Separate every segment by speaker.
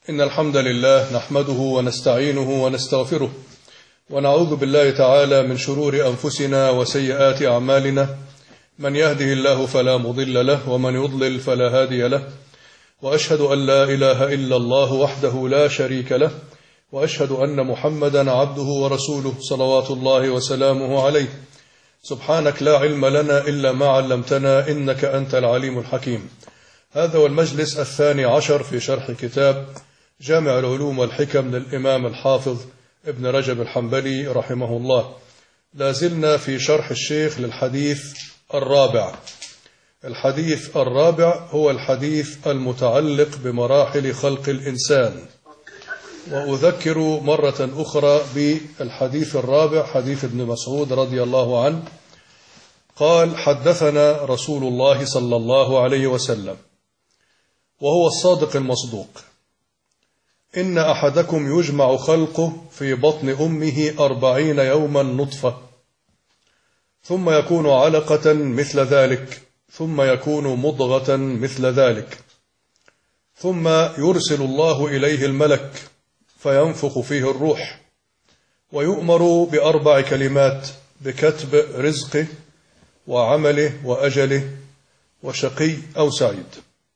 Speaker 1: إن الحمد لله نحمده ونستعينه ونستغفره ونعوذ بالله تعالى من شرور أنفسنا وسيئات أعمالنا، من يهده الله فلا مضل له ومن يضلل فلا هادي له، وأشهد أن لا إله إلا الله وحده لا شريك له، وأشهد أن محمدا عبده ورسوله صلوات الله وسلامه عليه. سبحانك لا علم لنا إلا ما علمتنا إنك أنت العليم الحكيم. هذا هو المجلس 12 في شرح كتاب جامع العلوم والحكم للإمام الحافظ ابن رجب الحنبلي رحمه الله. لازلنا في شرح الشيخ للحديث الرابع. الحديث الرابع هو الحديث المتعلق بمراحل خلق الإنسان. وأذكر مرة أخرى بالحديث الرابع، حديث ابن مسعود رضي الله عنه قال: حدثنا رسول الله صلى الله عليه وسلم وهو الصادق المصدوق: إن أحدكم يجمع خلقه في بطن أمه 40 يوما نطفة، ثم يكون علقة مثل ذلك، ثم يكون مضغة مثل ذلك، ثم يرسل الله إليه الملك فينفخ فيه الروح، ويؤمر ب4 كلمات: بكتب رزقه وعمله وأجله وشقي أو سعيد.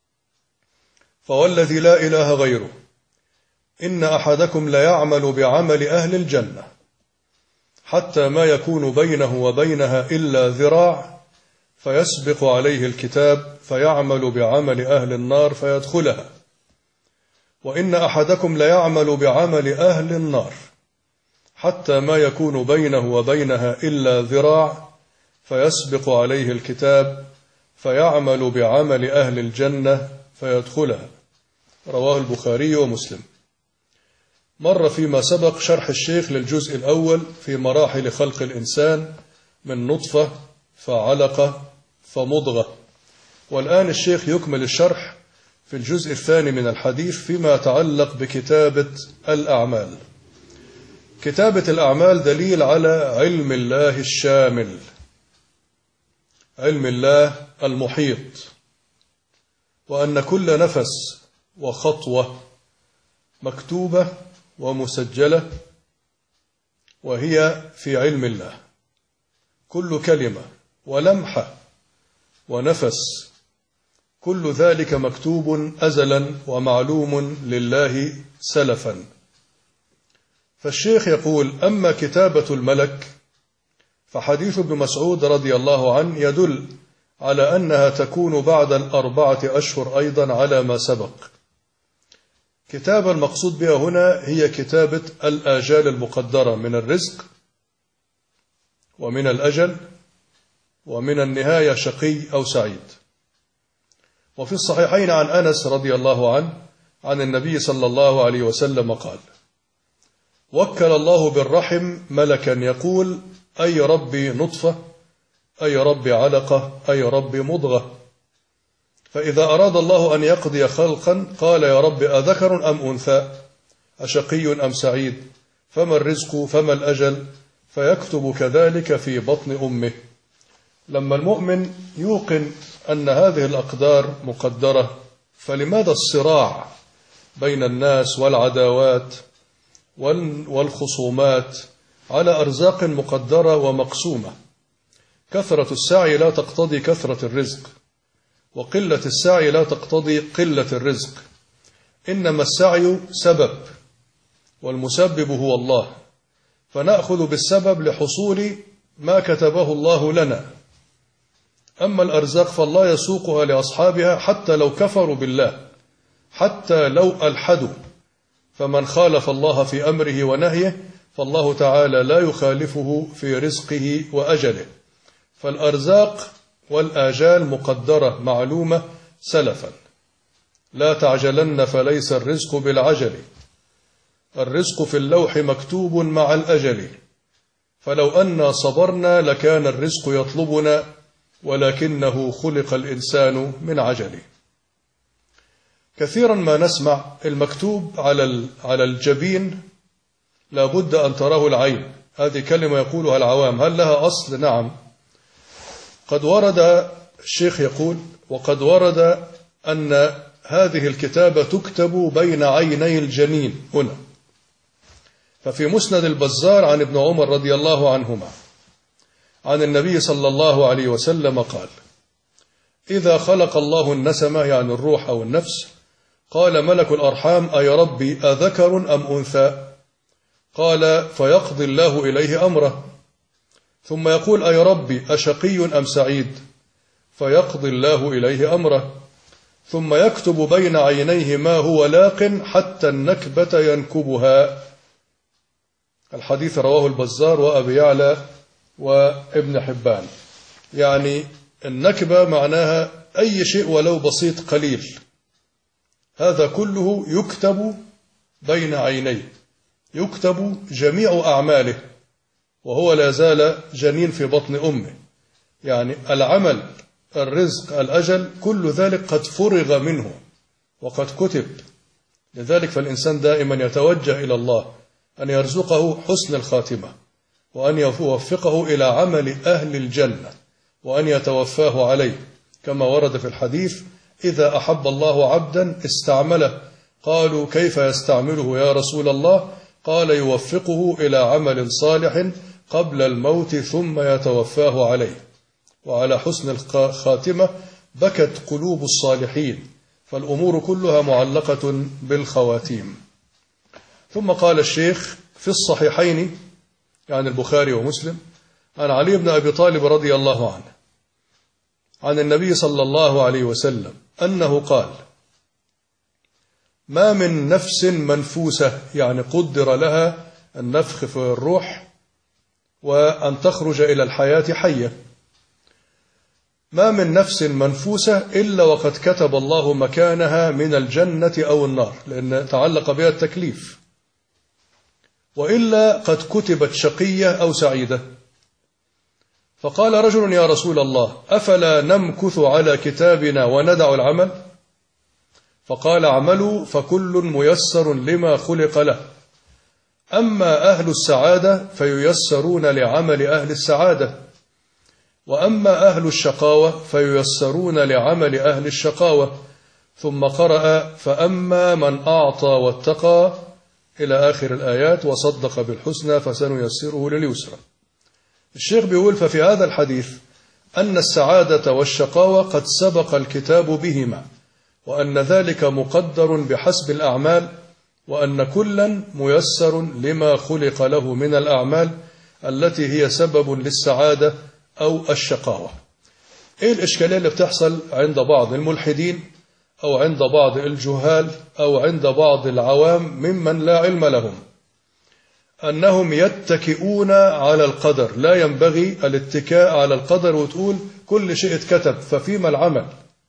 Speaker 1: فوالذي لا إله غيره إن أحدكم ليعمل بعمل أهل الجنة حتى ما يكون بينه وبينها إلا ذراع، فيسبق عليه الكتاب فيعمل بعمل أهل النار فيدخلها. وإن أحدكم ليعمل بعمل أهل النار حتى ما يكون بينه وبينها إلا ذراع، فيسبق عليه الكتاب فيعمل بعمل أهل الجنة فيدخلها. رواه البخاري ومسلم. مر فيما سبق شرح الشيخ للجزء الأول في مراحل خلق الإنسان من نطفة فعلقة فمضغة، والآن الشيخ يكمل الشرح في الجزء الثاني من الحديث فيما يتعلق بكتابة الأعمال. كتابة الأعمال دليل على علم الله الشامل، علم الله المحيط، وأن كل نفس وخطوة مكتوبة ومسجلة وهي في علم الله. كل كلمة ولمحة ونفس كل ذلك مكتوب أزلا ومعلوم لله سلفا. فالشيخ يقول: أما كتابة الملك فحديث ابن مسعود رضي الله عنه يدل على أنها تكون بعد 4 أشهر أيضا على ما سبق. كتابة المقصود بها هنا هي كتابة الآجال المقدرة من الرزق ومن الأجل ومن النهاية شقي أو سعيد. وفي الصحيحين عن أنس رضي الله عنه عن النبي صلى الله عليه وسلم قال: وكل الله بالرحم ملكا يقول: أي ربي نطفة، أي ربي علقة، أي ربي مضغة. فإذا أراد الله أن يقضي خلقا قال: يا رب أذكر أم أنثى، أشقي أم سعيد، فما الرزق فما الأجل، فيكتب كذلك في بطن أمه. لما المؤمن يوقن أن هذه الأقدار مقدرة، فلماذا الصراع بين الناس والعداوات والخصومات على أرزاق مقدرة ومقسومة؟ كثرة السعي لا تقتضي كثرة الرزق، وقلة السعي لا تقتضي قلة الرزق. إنما السعي سبب، والمسبب هو الله، فنأخذ بالسبب لحصول ما كتبه الله لنا. أما الأرزاق فالله يسوقها لأصحابها حتى لو كفروا بالله، حتى لو ألحدوا. فمن خالف الله في أمره ونهيه فالله تعالى لا يخالفه في رزقه وأجله. فالأرزاق والآجال مقدرة معلومة سلفا. لا تعجلن فليس الرزق بالعجل، الرزق في اللوح مكتوب مع الأجل. فلو أنا صبرنا لكان الرزق يطلبنا، ولكنه خلق الإنسان من عجل. كثيرا ما نسمع المكتوب على الجبين لابد أن تراه العين. هذه كلمة يقولها العوام، هل لها أصل؟ نعم. قد ورد، الشيخ يقول: وقد ورد أن هذه الكتابة تكتب بين عيني الجنين هنا. ففي مسند البزار عن ابن عمر رضي الله عنهما عن النبي صلى الله عليه وسلم قال: إذا خلق الله النسمة، يعني الروح أو النفس، قال ملك الأرحام: أي ربي أذكر أم أنثى؟ قال: فيقضي الله إليه أمره. ثم يقول: أي ربي أشقي أم سعيد؟ فيقضي الله إليه أمره. ثم يكتب بين عينيه ما هو لاق حتى النكبة ينكبها. الحديث رواه البزار وأبي يعلى وابن حبان. يعني النكبة معناها أي شيء ولو بسيط قليل، هذا كله يكتب بين عينيه، يكتب جميع أعماله وهو لا زال جنين في بطن أمه. يعني العمل، الرزق، الأجل، كل ذلك قد فرغ منه وقد كتب. لذلك فالإنسان دائما يتوجه إلى الله أن يرزقه حسن الخاتمة، وأن يوفقه إلى عمل أهل الجنة، وأن يتوفاه عليه، كما ورد في الحديث: إذا أحب الله عبدا استعمله. قالوا: كيف يستعمله يا رسول الله؟ قال: يوفقه إلى عمل صالح قبل الموت ثم يتوفاه عليه. وعلى حسن الخاتمة بكت قلوب الصالحين، فالأمور كلها معلقة بالخواتيم. ثم قال الشيخ: في الصحيحين، يعني البخاري ومسلم، عن علي بن أبي طالب رضي الله عنه عن النبي صلى الله عليه وسلم أنه قال: ما من نفس منفوسة، يعني قدر لها النفخ في الروح وأن تخرج إلى الحياة حية، ما من نفس منفوسة إلا وقد كتب الله مكانها من الجنة أو النار، لأن تعلق بها التكليف، وإلا قد كتبت شقية أو سعيدة. فقال رجل: يا رسول الله، أفلا نمكث على كتابنا وندع العمل؟ فقال: اعملوا فكل ميسر لما خلق له، أما أهل السعادة فييسرون لعمل أهل السعادة، وأما أهل الشقاوة فييسرون لعمل أهل الشقاوة. ثم قرأ: فأما من أعطى واتقى، إلى آخر الآيات، وصدق بالحسنى فسنيسره لليسرى. الشيخ بيقول: ففي هذا الحديث أن السعادة والشقاوة قد سبق الكتاب بهما، وأن ذلك مقدر بحسب الأعمال، وأن كلا ميسر لما خلق له من الأعمال التي هي سبب للسعادة أو الشقاوة. إيه الإشكالية اللي بتحصل عند بعض الملحدين أو عند بعض الجهال أو عند بعض العوام ممن لا علم لهم؟ أنهم يتكئون على القدر. لا ينبغي الاتكاء على القدر وتقول كل شيء اتكتب، ففيما العمل؟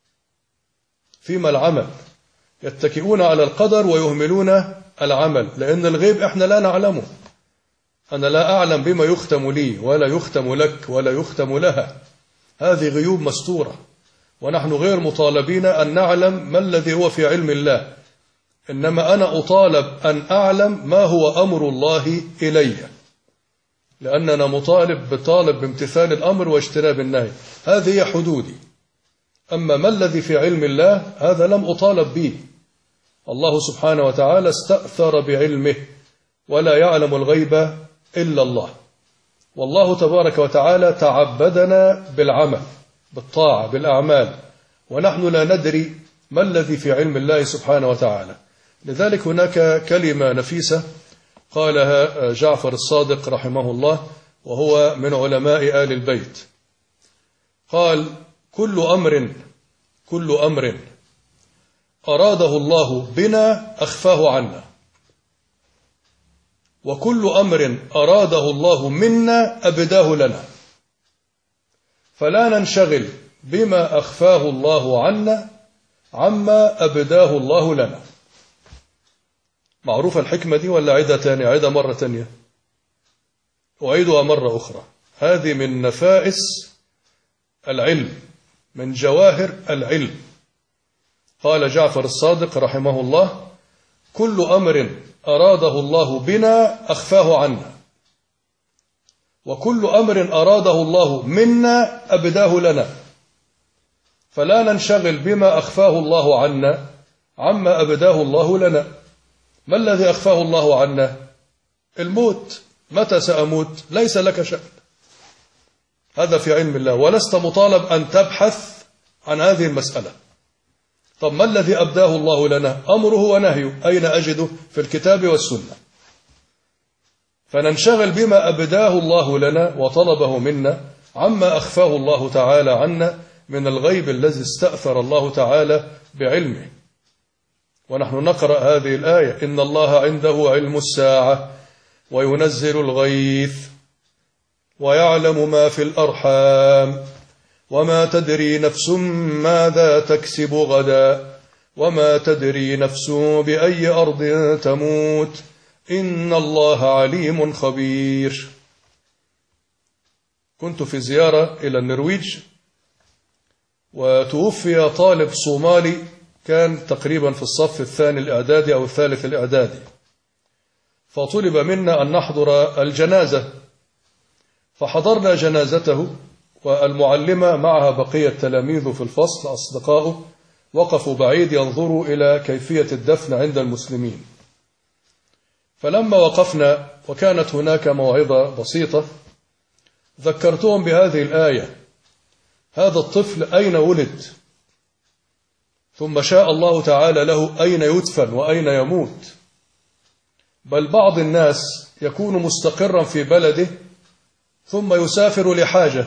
Speaker 1: فيما العمل؟ يتكئون على القدر ويهملون العمل، لأن الغيب إحنا لا نعلمه. أنا لا أعلم بما يختم لي ولا يختم لك ولا يختم لها، هذه غيوب مستورة، ونحن غير مطالبين أن نعلم ما الذي هو في علم الله، إنما أنا أطالب أن أعلم ما هو أمر الله إلي، لأننا بطالب بامتثال الأمر واجتناب النهي، هذه هي حدودي. أما ما الذي في علم الله هذا لم أطالب به. الله سبحانه وتعالى استأثر بعلمه، ولا يعلم الغيب إلا الله. والله تبارك وتعالى تعبدنا بالعمل، بالطاعة، بالأعمال، ونحن لا ندري ما الذي في علم الله سبحانه وتعالى. لذلك هناك كلمة نفيسة قالها جعفر الصادق رحمه الله، وهو من علماء آل البيت. قال: كل أمر أراده الله بنا أخفاه عنا، وكل أمر أراده الله منا أبداه لنا، فلا ننشغل بما أخفاه الله عنا عما أبداه الله لنا. معروفة الحكمة دي ولا عيدها مرة تانية؟ أعيدها مرة أخرى. هذه من نفائس العلم، من جواهر العلم. قال جعفر الصادق رحمه الله: كل أمر أراده الله بنا أخفاه عنا، وكل أمر أراده الله منا أبداه لنا، فلا ننشغل بما أخفاه الله عنا عما أبداه الله لنا. ما الذي أخفاه الله عنا؟ الموت. متى سأموت؟ ليس لك شأن، هذا في علم الله، ولست مطالب أن تبحث عن هذه المسألة. طب ما الذي أبداه الله لنا؟ أمره ونهيه، أين أجده؟ في الكتاب والسنة. فننشغل بما أبداه الله لنا وطلبه منا عما أخفاه الله تعالى عنا من الغيب الذي استأثر الله تعالى بعلمه. ونحن نقرأ هذه الآية: إن الله عنده علم الساعة وينزل الغيث ويعلم ما في الأرحام وما تدري نفس ماذا تكسب غدا وما تدري نفس بأي أرض تموت إن الله عليم خبير. كنت في زيارة إلى النرويج، وتوفي طالب صومالي كان تقريبا في الصف الثاني الإعدادي أو الثالث الإعدادي، فطلب منا أن نحضر الجنازة، فحضرنا جنازته، والمعلمة معها بقية تلاميذه في الفصل أصدقائه وقفوا بعيد ينظروا إلى كيفية الدفن عند المسلمين. فلما وقفنا وكانت هناك موعظة بسيطة ذكرتهم بهذه الآية: هذا الطفل أين ولد؟ ثم شاء الله تعالى له أين يدفن وأين يموت. بل بعض الناس يكون مستقرا في بلده ثم يسافر لحاجة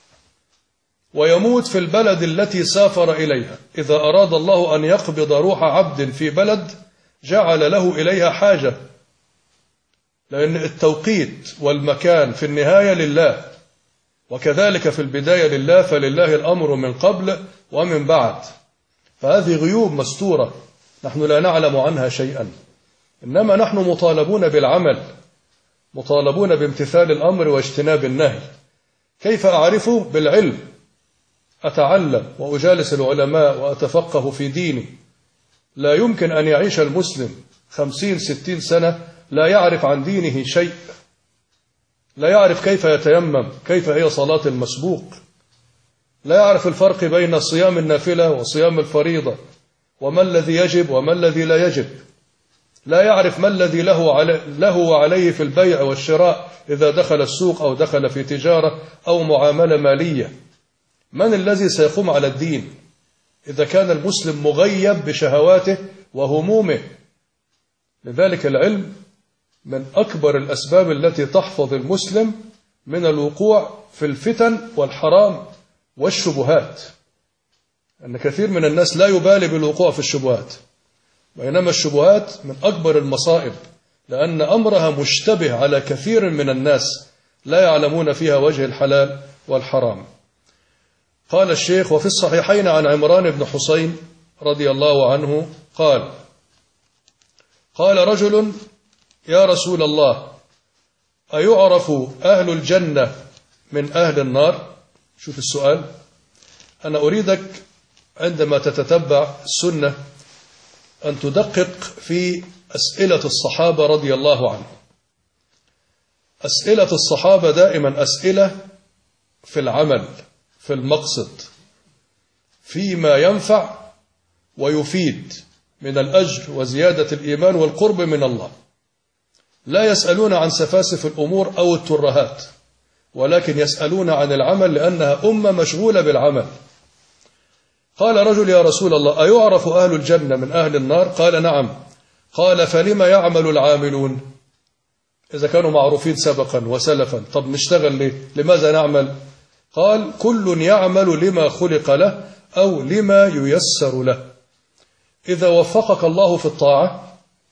Speaker 1: ويموت في البلد التي سافر إليها. إذا أراد الله أن يقبض روح عبد في بلد جعل له إليها حاجة، لأن التوقيت والمكان في النهاية لله، وكذلك في البداية لله، فلله الأمر من قبل ومن بعد. فهذه غيوب مستورة نحن لا نعلم عنها شيئا، إنما نحن مطالبون بالعمل، مطالبون بامتثال الأمر واجتناب النهي. كيف أعرفه؟ بالعلم، أتعلم وأجالس العلماء وأتفقه في ديني. لا يمكن أن يعيش المسلم 50-60 سنة لا يعرف عن دينه شيء، لا يعرف كيف يتيمم، كيف هي صلاة المسبوق، لا يعرف الفرق بين صيام النافلة وصيام الفريضة، وما الذي يجب وما الذي لا يجب، لا يعرف ما الذي له وعليه في البيع والشراء إذا دخل السوق أو دخل في تجارة أو معاملة مالية. من الذي سيقوم على الدين إذا كان المسلم مغيب بشهواته وهمومه؟ لذلك العلم من أكبر الأسباب التي تحفظ المسلم من الوقوع في الفتن والحرام والشبهات، أن كثير من الناس لا يبالي بالوقوع في الشبهات، بينما الشبهات من أكبر المصائب، لأن أمرها مشتبه على كثير من الناس لا يعلمون فيها وجه الحلال والحرام. قال الشيخ: وفي الصحيحين عن عمران بن حسين رضي الله عنه قال رجل: يا رسول الله، أيعرف أهل الجنة من أهل النار؟ شوف السؤال، أنا أريدك عندما تتتبع السنة أن تدقق في أسئلة الصحابة رضي الله عنهم. أسئلة الصحابة دائما أسئلة في العمل، في المقصد، فيما ينفع ويفيد من الأجر وزيادة الإيمان والقرب من الله. لا يسألون عن سفاسف الأمور أو الترهات، ولكن يسألون عن العمل، لأنها أمة مشغولة بالعمل. قال رجل: يا رسول الله، أيعرف أهل الجنة من أهل النار؟ قال: نعم. قال: فلما يعمل العاملون؟ إذا كانوا معروفين سبقا وسلفا، طب نشتغل ليه؟ لماذا نعمل؟ قال: كل يعمل لما خلق له أو لما ييسر له. إذا وفقك الله في الطاعة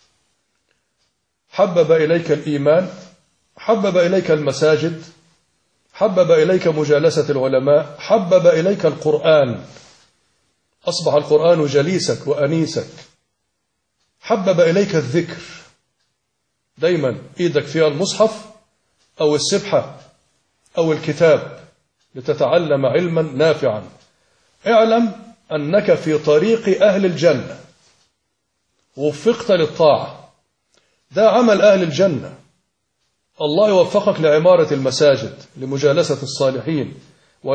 Speaker 1: حبب إليك الإيمان، حبب إليك المساجد، حبب إليك مجالسة العلماء، حبب إليك القرآن، أصبح القرآن جليسك وأنيسك، حبب إليك الذكر، دايما إيدك فيها المصحف أو السبحة أو الكتاب لتتعلم علما نافعا. اعلم أنك في طريق أهل الجنة، وفقت للطاعة، ده عمل أهل الجنة. الله يوفقك لعمارة المساجد، لمجالسة الصالحين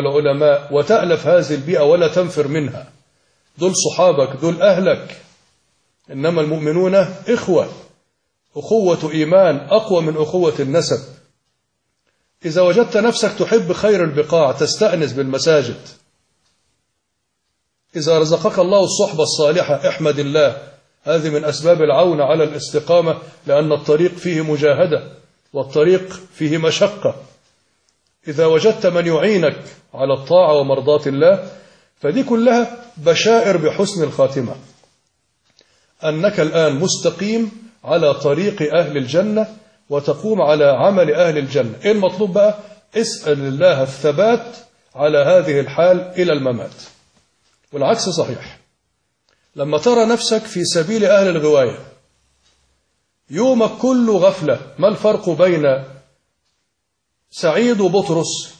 Speaker 1: والعلماء، وتألف هذه البيئة ولا تنفر منها. دول صحابك، دول أهلك، إنما المؤمنون إخوة، أخوة إيمان أقوى من أخوة النسب. إذا وجدت نفسك تحب خير البقاع تستأنس بالمساجد، إذا رزقك الله الصحبة الصالحة احمد الله، هذه من أسباب العون على الاستقامة، لأن الطريق فيه مجاهدة والطريق فيه مشقة. إذا وجدت من يعينك على الطاعة ومرضاة الله، فدي كلها بشائر بحسن الخاتمة، أنك الآن مستقيم على طريق أهل الجنة وتقوم على عمل أهل الجنة. إيه المطلوب بقى؟ اسأل الله الثبات على هذه الحال إلى الممات. والعكس صحيح، لما ترى نفسك في سبيل أهل الغواية يومك كله غفلة، ما الفرق بين سعيد وبطرس؟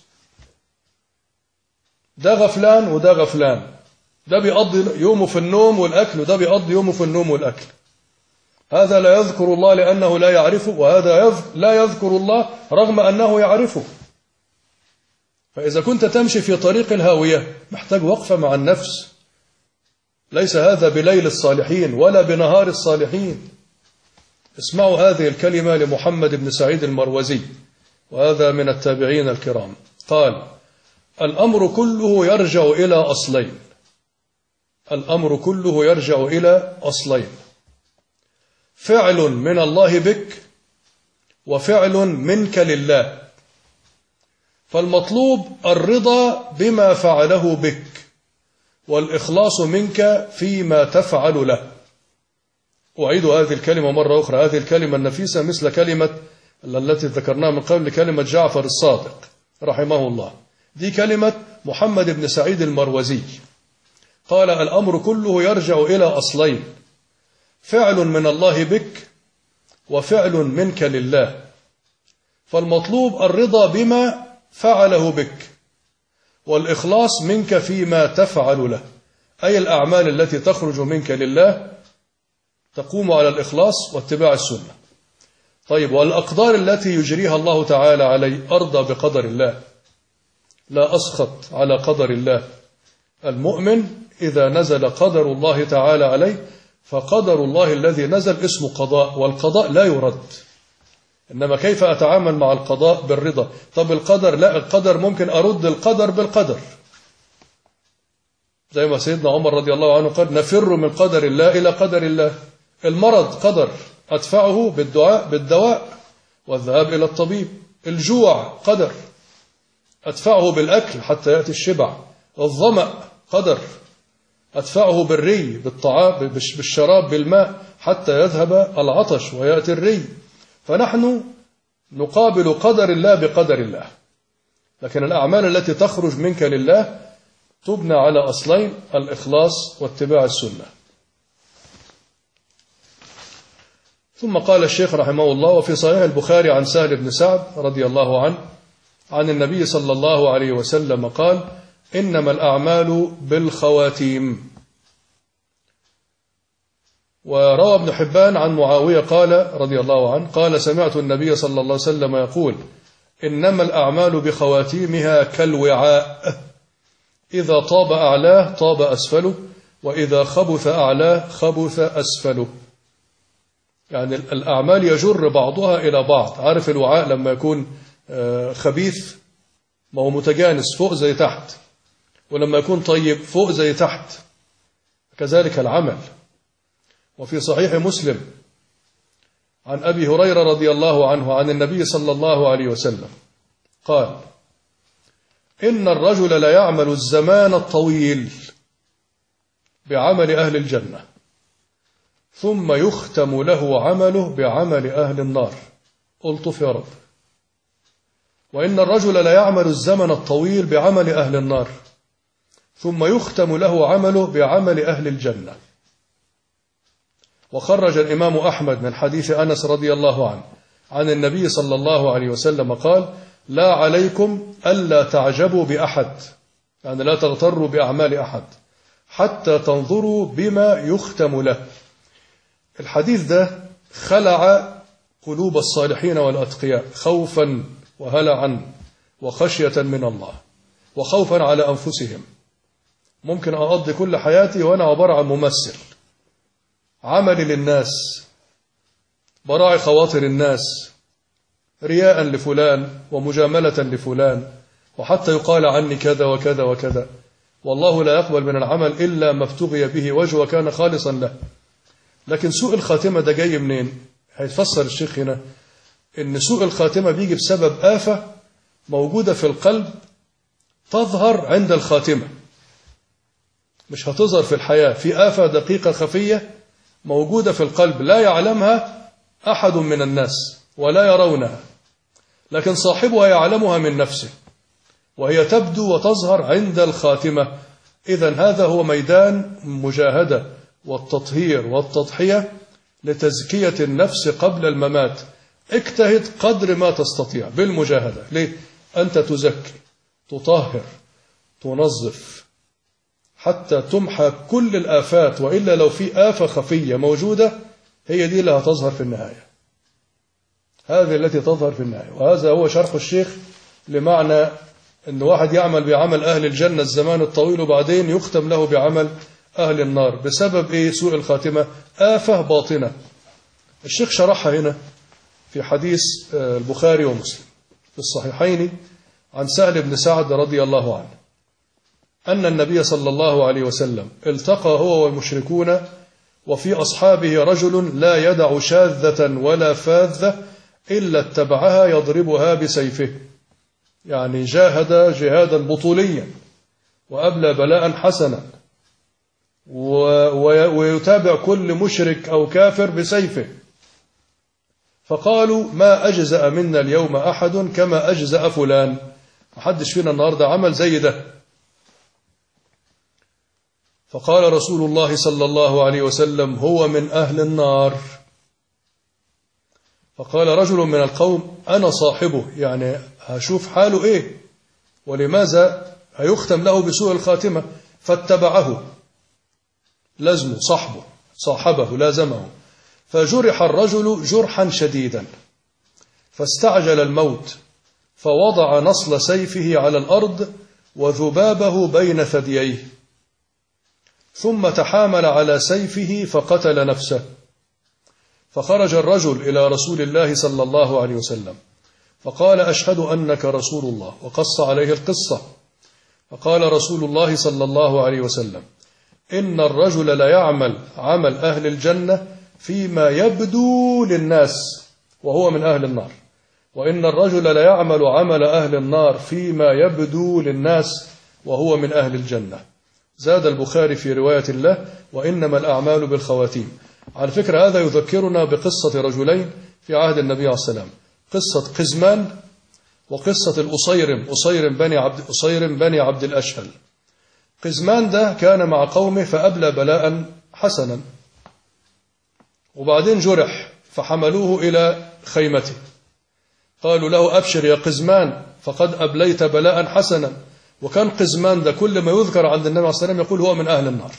Speaker 1: ده غفلان وده غفلان، ده بيقضي يومه في النوم والأكل وده بيقضي يومه في النوم والأكل. هذا لا يذكر الله لأنه لا يعرفه، وهذا لا يذكر الله رغم أنه يعرفه. فإذا كنت تمشي في طريق الهاوية محتاج وقفة مع النفس. ليس هذا بليل الصالحين ولا بنهار الصالحين. اسمعوا هذه الكلمة لمحمد بن سعيد المروزي، وهذا من التابعين الكرام، قال: الأمر كله يرجع إلى أصلين. الأمر كله يرجع إلى أصلين: فعل من الله بك، وفعل منك لله. فالمطلوب الرضا بما فعله بك، والإخلاص منك فيما تفعل له. أعيد هذه الكلمة مرة أخرى، هذه الكلمة النفيسة مثل كلمة التي ذكرناها من قبل، كلمة جعفر الصادق رحمه الله. دي كلمة محمد بن سعيد المروزي، قال: الأمر كله يرجع إلى أصلين: فعل من الله بك، وفعل منك لله. فالمطلوب الرضا بما فعله بك، والإخلاص منك فيما تفعل له، أي الأعمال التي تخرج منك لله تقوم على الإخلاص واتباع السنة. طيب، والأقدار التي يجريها الله تعالى علي أرضى بقدر الله، لا أسخط على قدر الله. المؤمن إذا نزل قدر الله تعالى عليه فقدر الله الذي نزل اسمه قضاء، والقضاء لا يرد. إنما كيف أتعامل مع القضاء؟ بالرضا. طب القدر؟ لا، القدر ممكن أرد القدر بالقدر، زي ما سيدنا عمر رضي الله عنه قال: نفر من قدر الله إلى قدر الله. المرض قدر أدفعه بالدواء والذهاب إلى الطبيب. الجوع قدر أدفعه بالأكل حتى يأتي الشبع. الظمأ قدر أدفعه بالري، بالطعام، بالشراب، بالماء، حتى يذهب العطش ويأتي الري. فنحن نقابل قدر الله بقدر الله. لكن الأعمال التي تخرج منك لله تبنى على أصلين: الإخلاص واتباع السنة. ثم قال الشيخ رحمه الله: وفي صحيح البخاري عن سهل بن سعد رضي الله عنه عن النبي صلى الله عليه وسلم قال: إنما الأعمال بالخواتيم. وروى ابن حبان عن معاوية قال رضي الله عنه قال: سمعت النبي صلى الله عليه وسلم يقول: إنما الأعمال بخواتيمها كالوعاء، إذا طاب أعلاه طاب أسفله، وإذا خبث أعلاه خبث أسفله. يعني الأعمال يجر بعضها إلى بعض. عارف الوعاء لما يكون خبيث ما هو متجانس، فوق زي تحت، ولما يكون طيب فوق زي تحت، كذلك العمل. وفي صحيح مسلم عن أبي هريرة رضي الله عنه عن النبي صلى الله عليه وسلم قال: إن الرجل لا يعمل الزمان الطويل بعمل أهل الجنة، ثم يختم له عمله بعمل أهل النار. قلت: يا رب. وإن الرجل لا يعمل الزمن الطويل بعمل أهل النار، ثم يختم له عمله بعمل أهل الجنة. وخرج الإمام أحمد من حديث أنس رضي الله عنه عن النبي صلى الله عليه وسلم قال: لا عليكم ألا تعجبوا بأحد، يعني لا تغتروا بأعمال أحد حتى تنظروا بما يختم له. الحديث ده خلع قلوب الصالحين والأتقياء خوفا وهلعا وخشية من الله وخوفا على أنفسهم. ممكن أقضي كل حياتي وأنا عبارة عن ممثل، عملي للناس، براعي خواطر الناس، رياء لفلان ومجاملة لفلان، وحتى يقال عني كذا وكذا وكذا. والله لا يقبل من العمل إلا ما ابتغي به وجهه وكان خالصا له. لكن سوء الخاتمة ده جاي منين؟ هيتفسر الشيخ هنا إن سوء الخاتمة بيجي بسبب آفة موجودة في القلب تظهر عند الخاتمة، مش هتظهر في الحياة. في آفة دقيقة خفية موجودة في القلب لا يعلمها أحد من الناس ولا يرونها، لكن صاحبها يعلمها من نفسه، وهي تبدو وتظهر عند الخاتمة. إذن هذا هو ميدان مجاهدة والتطهير والتضحية لتزكية النفس قبل الممات. اجتهد قدر ما تستطيع بالمجاهدة. ليه؟ أنت تزكي، تطهر، تنظف، حتى تمحى كل الآفات، وإلا لو في آفة خفية موجودة هي دي اللي هتظهر في النهاية، هذه التي تظهر في النهاية. وهذا هو شرح الشيخ لمعنى أن واحد يعمل بعمل أهل الجنة الزمان الطويل وبعدين يختم له بعمل أهل النار بسبب إيه؟ سوء الخاتمة، آفة باطنة. الشيخ شرحها هنا في حديث البخاري ومسلم في الصحيحين عن سهل بن سعد رضي الله عنه أن النبي صلى الله عليه وسلم التقى هو والمشركون وفي أصحابه رجل لا يدع شاذة ولا فاذة إلا اتبعها يضربها بسيفه، يعني جاهد جهادا بطوليا وأبلى بلاء حسنا ويتابع كل مشرك أو كافر بسيفه. فقالوا ما أجزأ منا اليوم أحد كما أجزأ فلان، محدش فينا النهاردة عمل زي ده. فقال رسول الله صلى الله عليه وسلم هو من أهل النار. فقال رجل من القوم أنا صاحبه، يعني هشوف حاله إيه ولماذا هيختم له بسوء الخاتمة. فاتبعه، لازمه، صاحبه لازمه، فجرح الرجل جرحا شديدا فاستعجل الموت، فوضع نصل سيفه على الأرض وذبابه بين ثدييه، ثم تحامل على سيفه فقتل نفسه. فخرج الرجل إلى رسول الله صلى الله عليه وسلم فقال أشهد أنك رسول الله، وقص عليه القصة. فقال رسول الله صلى الله عليه وسلم إن الرجل لا يعمل عمل أهل الجنة فيما يبدو للناس وهو من أهل النار، وإن الرجل لا يعمل عمل أهل النار فيما يبدو للناس وهو من أهل الجنة. زاد البخاري في رواية الله وإنما الأعمال بالخواتيم. على فكرة هذا يذكرنا بقصة رجلين في عهد النبي عليه السلام، قصة قزمان وقصة أصيرم بني عبد الأشهل. قزمان ده كان مع قومه فأبلى بلاء حسنا، وبعدين جرح فحملوه إلى خيمته، قالوا له أبشر يا قزمان فقد أبليت بلاء حسنا. وكان قزمان ده كل ما يذكر عند النبي عليه الصلاة والسلام يقول هو من أهل النار.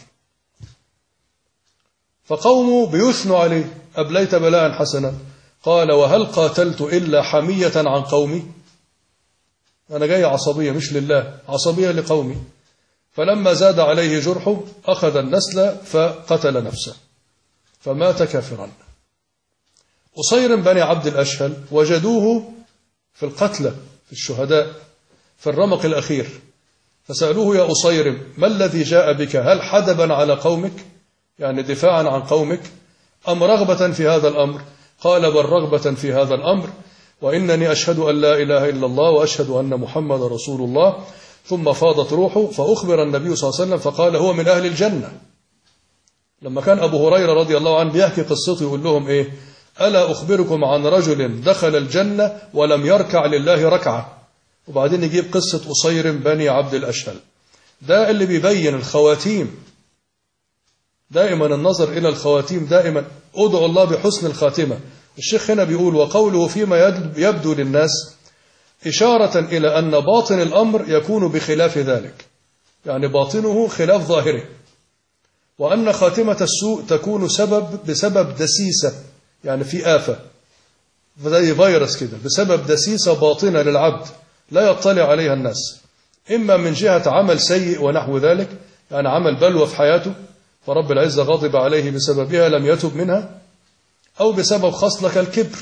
Speaker 1: فقوموا بيثنوا عليه أبليت بلاء حسنا. قال وهل قاتلت إلا حمية عن قومي؟ أنا جاي عصبية مش لله، عصبية لقومي. فلما زاد عليه جرحه أخذ النسل فقتل نفسه فمات كافرا. أصيرم بني عبد الأشهل وجدوه في القتلى في الشهداء في الرمق الأخير، فسألوه يا أصيرم ما الذي جاء بك؟ هل حدبا على قومك، يعني دفاعا عن قومك، أم رغبة في هذا الأمر؟ قال بل رغبة في هذا الأمر، وإنني أشهد أن لا إله إلا الله وأشهد أن محمد رسول الله. ثم فاضت روحه فأخبر النبي صلى الله عليه وسلم فقال هو من أهل الجنة. لما كان أبو هريرة رضي الله عنه بيحكي قصته يقول لهم إيه؟ ألا أخبركم عن رجل دخل الجنة ولم يركع لله ركعة. وبعدين يجيب قصة أصيرم بني عبد الأشهل. ده اللي بيبين الخواتيم، دائما النظر إلى الخواتيم، دائما أدعو الله بحسن الخاتمة. الشيخ هنا بيقول وقوله فيما يبدو للناس إشارة إلى أن باطن الأمر يكون بخلاف ذلك، يعني باطنه خلاف ظاهره، وأن خاتمة السوء تكون بسبب دسيسة، يعني في آفة زي فيروس كده، بسبب دسيسة باطنة للعبد لا يطلع عليها الناس، إما من جهة عمل سيء ونحو ذلك، يعني عمل بلوى في حياته فرب العزة غضب عليه بسببها لم يتب منها، أو بسبب خصلة كالكبر،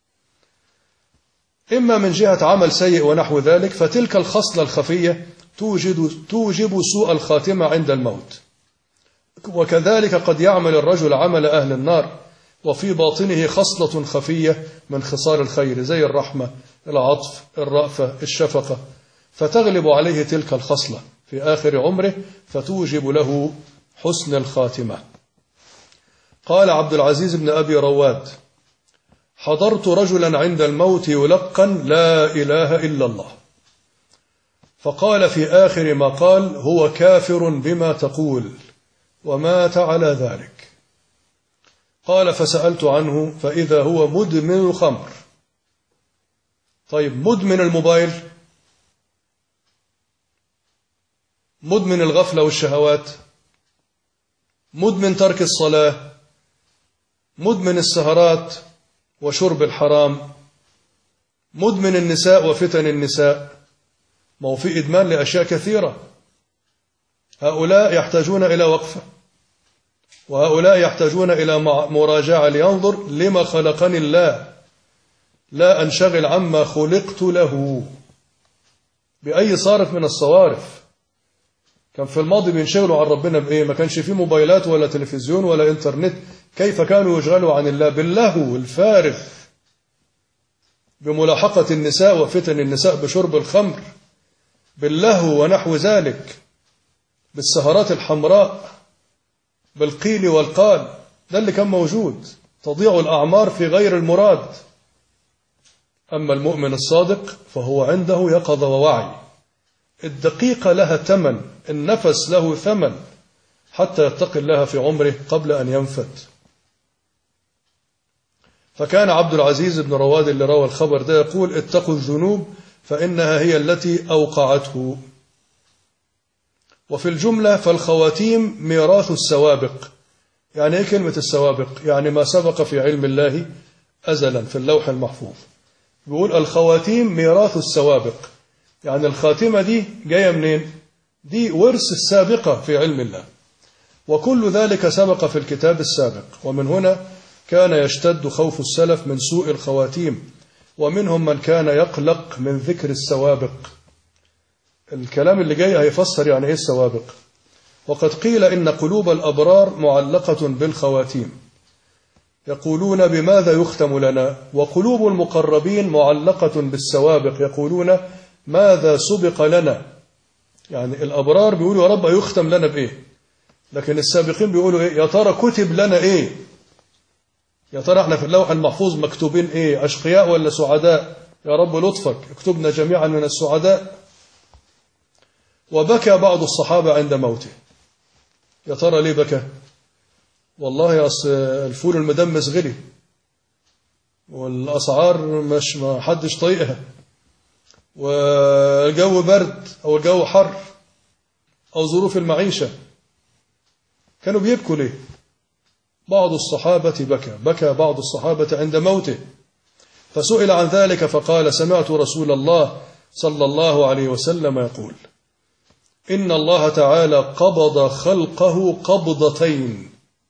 Speaker 1: إما من جهة عمل سيء ونحو ذلك، فتلك الخصلة الخفية توجب سوء الخاتمة عند الموت. وكذلك قد يعمل الرجل عمل أهل النار وفي باطنه خصلة خفية من خصال الخير، زي الرحمة، العطف، الرأفة، الشفقة، فتغلب عليه تلك الخصلة في آخر عمره فتوجب له حسن الخاتمة. قال عبد العزيز بن أبي رواد: حضرت رجلا عند الموت يلقن لا إله إلا الله، فقال في آخر ما قال: هو كافر بما تقول، ومات على ذلك. قال: فسألت عنه فإذا هو مدمن الخمر. طيب، مدمن الموبايل، مدمن الغفلة والشهوات، مدمن ترك الصلاة، مدمن السهرات وشرب الحرام، مدمن النساء وفتن النساء. ما هو في إدمان لأشياء كثيرة. هؤلاء يحتاجون إلى وقفة، وهؤلاء يحتاجون إلى مراجعة لينظر لما خلقني الله، لا أنشغل عما خلقت له بأي صارف من الصوارف. كان في الماضي بينشغلوا عن ربنا بإيه؟ ما كانش فيه موبايلات ولا تلفزيون ولا إنترنت. كيف كانوا يشغلوا عن الله؟ باللهو الفارغ، بملاحقة النساء وفتن النساء، بشرب الخمر، باللهو ونحو ذلك، بالسهرات الحمراء، بالقيل والقال. ده اللي كان موجود. تضيع الأعمار في غير المراد. أما المؤمن الصادق فهو عنده يقظة ووعي. الدقيقة لها ثمن، النفس له ثمن، حتى يتقي الله في عمره قبل أن ينفد. فكان عبد العزيز بن رواد اللي روى الخبر ده يقول: اتقوا الذنوب فإنها هي التي أوقعته. وفي الجملة فالخواتيم ميراث السوابق. يعني ايه كلمة السوابق؟ يعني ما سبق في علم الله أزلا في اللوح المحفوظ. بيقول الخواتيم ميراث السوابق، يعني الخاتمة دي جاية منين؟ دي ورث السابقة في علم الله، وكل ذلك سبق في الكتاب السابق. ومن هنا كان يشتد خوف السلف من سوء الخواتيم، ومنهم من كان يقلق من ذكر السوابق. الكلام اللي جاي هيفسر يعني ايه السوابق. وقد قيل إن قلوب الأبرار معلقة بالخواتيم، يقولون بماذا يختم لنا، وقلوب المقربين معلقة بالسوابق، يقولون ماذا سبق لنا. يعني الأبرار بيقولوا يا رب يختم لنا بإيه، لكن السابقين بيقولوا إيه؟ يا ترى كتب لنا إيه؟ يا ترى احنا في اللوح المحفوظ مكتوبين إيه؟ أشقياء ولا سعداء؟ يا رب لطفك اكتبنا جميعا من السعداء. وبكى بعض الصحابة عند موته. يا ترى ليه بكى؟ والله أصل الفول المدمس غلي، والأسعار مش ما حدش طايقها، والجو برد أو الجو حر أو ظروف المعيشة. كانوا بيبكوا ليه؟ بعض الصحابة بكى بعض الصحابة عند موته. فسئل عن ذلك فقال: سمعت رسول الله صلى الله عليه وسلم يقول: إن الله تعالى قبض خلقه قبضتين،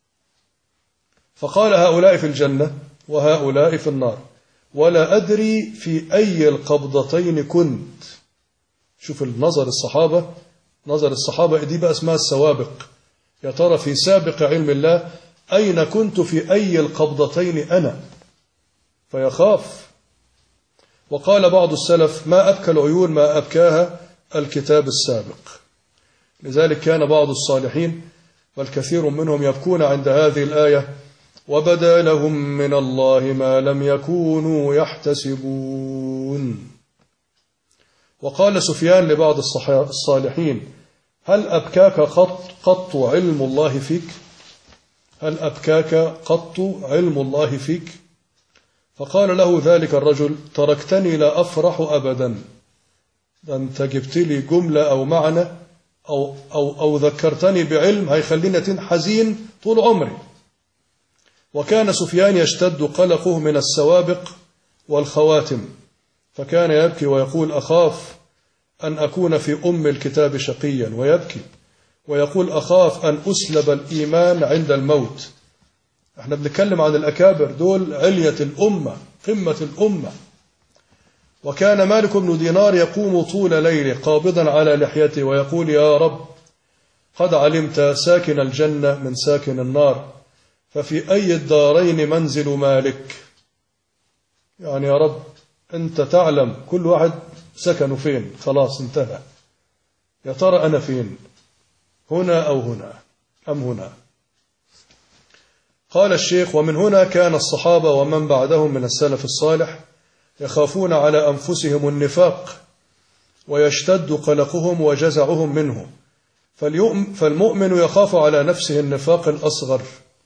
Speaker 1: فقال هؤلاء في الجنة وهؤلاء في النار، ولا أدري في أي القبضتين كنت. شوف النظر الصحابة، نظر الصحابة دي بقى اسمها السوابق. يا ترى في سابق علم الله أين كنت في أي القبضتين أنا؟ فيخاف. وقال بعض السلف: ما أبكى العيون ما أبكاها الكتاب السابق. لذلك كان بعض الصالحين والكثير منهم يبكون عند هذه الآية: وبدا لهم من الله ما لم يكونوا يحتسبون. وقال سفيان لبعض الصالحين: هل أبكاك قط علم الله فيك؟ هل أبكاك قط علم الله فيك؟ فقال له ذلك الرجل: تركتني لا أفرح أبدا. أنت جبت لي جملة أو معنى أو ذكرتني بعلم هيخليني حزين طول عمري. وكان سفيان يشتد قلقه من السوابق والخواتم، فكان يبكي ويقول: أخاف أن أكون في أم الكتاب شقيا، ويبكي. ويقول أخاف أن أسلب الإيمان عند الموت. احنا بنتكلم عن الأكابر، دول علية الأمة، قمة الأمة. وكان مالك بن دينار يقوم طول ليله قابضا على لحيته ويقول يا رب قد علمت ساكن الجنة من ساكن النار، ففي أي الدارين منزل مالك؟ يعني يا رب أنت تعلم كل واحد سكنه فين، خلاص انتهى، يا ترى أنا فين، هنا أو هنا أم هنا؟ قال الشيخ: ومن هنا كان الصحابة ومن بعدهم من السلف الصالح يخافون على أنفسهم النفاق ويشتد قلقهم وجزعهم منه، فالمؤمن يخاف على نفسه النفاق الأصغر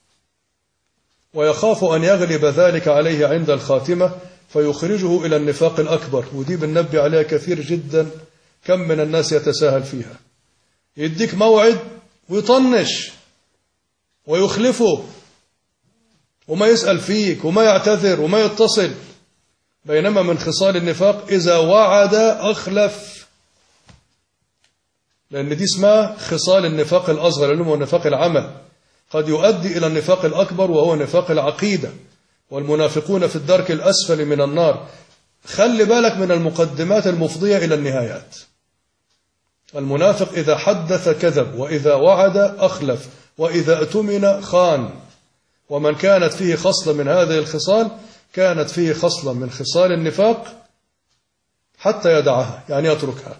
Speaker 1: ويخاف أن يغلب ذلك عليه عند الخاتمة فيخرجه إلى النفاق الأكبر. ودي بننبه عليها كثير جدا، كم من الناس يتساهل فيها، يديك موعد ويطنش ويخلفه وما يسأل فيك وما يعتذر وما يتصل، بينما من خصال النفاق إذا وعد أخلف، لأن دي اسمها خصال النفاق الأصغر اللي هو نفاق العمل، قد يؤدي إلى النفاق الأكبر وهو نفاق العقيدة، والمنافقون في الدرك الأسفل من النار. خلي بالك من المقدمات المفضية إلى النهايات. المنافق إذا حدث كذب، وإذا وعد أخلف، وإذا اؤتمن خان، ومن كانت فيه خصلة من هذه الخصال كانت فيه خصلة من خصال النفاق حتى يدعها، يعني يتركها.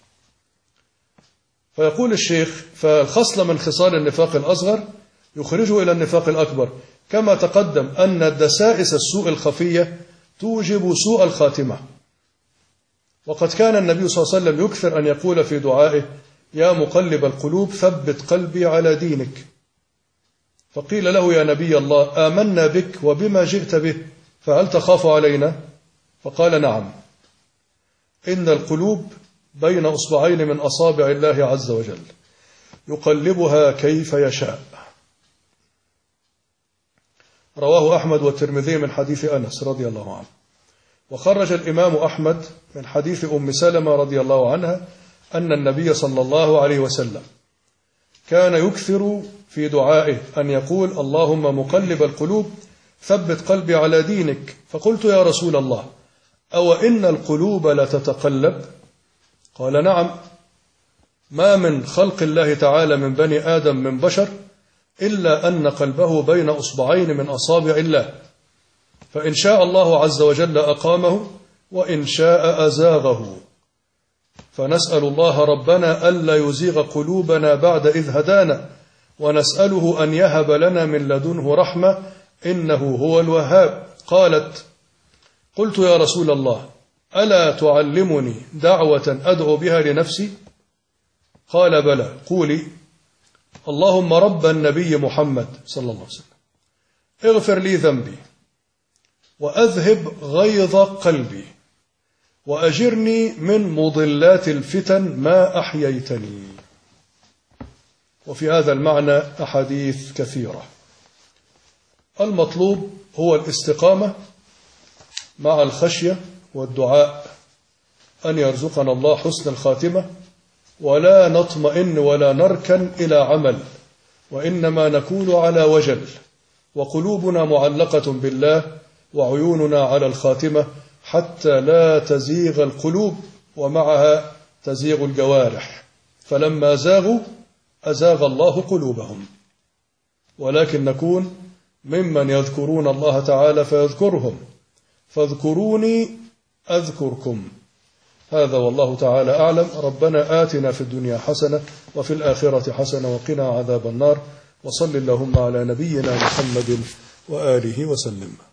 Speaker 1: فيقول الشيخ: فالخصلة من خصال النفاق الأصغر يخرجه إلى النفاق الأكبر، كما تقدم أن دسائس السوء الخفية توجب سوء الخاتمة. وقد كان النبي صلى الله عليه وسلم يكثر أن يقول في دعائه: يا مقلب القلوب ثبت قلبي على دينك. فقيل له: يا نبي الله آمنا بك وبما جئت به، فهل تخاف علينا؟ فقال: نعم، إن القلوب بين أصبعين من أصابع الله عز وجل يقلبها كيف يشاء. رواه أحمد والترمذي من حديث أنس رضي الله عنه. وخرج الإمام أحمد من حديث أم سلمة رضي الله عنها أن النبي صلى الله عليه وسلم كان يكثر في دعائه أن يقول: اللهم مقلب القلوب ثبت قلبي على دينك. فقلت: يا رسول الله أو إن القلوب لتتقلب؟ قال: نعم، ما من خلق الله تعالى من بني آدم من بشر إلا أن قلبه بين أصبعين من أصابع الله، فإن شاء الله عز وجل أقامه وإن شاء أزاغه. فنسأل الله ربنا ألا يزيغ قلوبنا بعد إذ هدانا، ونسأله أن يهب لنا من لدنه رحمة إنه هو الوهاب. قالت: قلت: يا رسول الله ألا تعلمني دعوة أدعو بها لنفسي؟ قال: بلى، قولي: اللهم رب النبي محمد صلى الله عليه وسلم اغفر لي ذنبي وأذهب غيظ قلبي وأجرني من مضلات الفتن ما أحييتني. وفي هذا المعنى أحاديث كثيرة. المطلوب هو الاستقامة مع الخشية والدعاء أن يرزقنا الله حسن الخاتمة، ولا نطمئن ولا نركن إلى عمل، وإنما نكون على وجل، وقلوبنا معلقة بالله وعيوننا على الخاتمة حتى لا تزيغ القلوب ومعها تزيغ الجوارح، فلما زاغوا أزاغ الله قلوبهم. ولكن نكون ممن يذكرون الله تعالى فيذكرهم، فاذكروني أذكركم. هذا والله تعالى أعلم. ربنا آتنا في الدنيا حسنة وفي الآخرة حسنة وقنا عذاب النار، وصل اللهم على نبينا محمد وآله وسلم.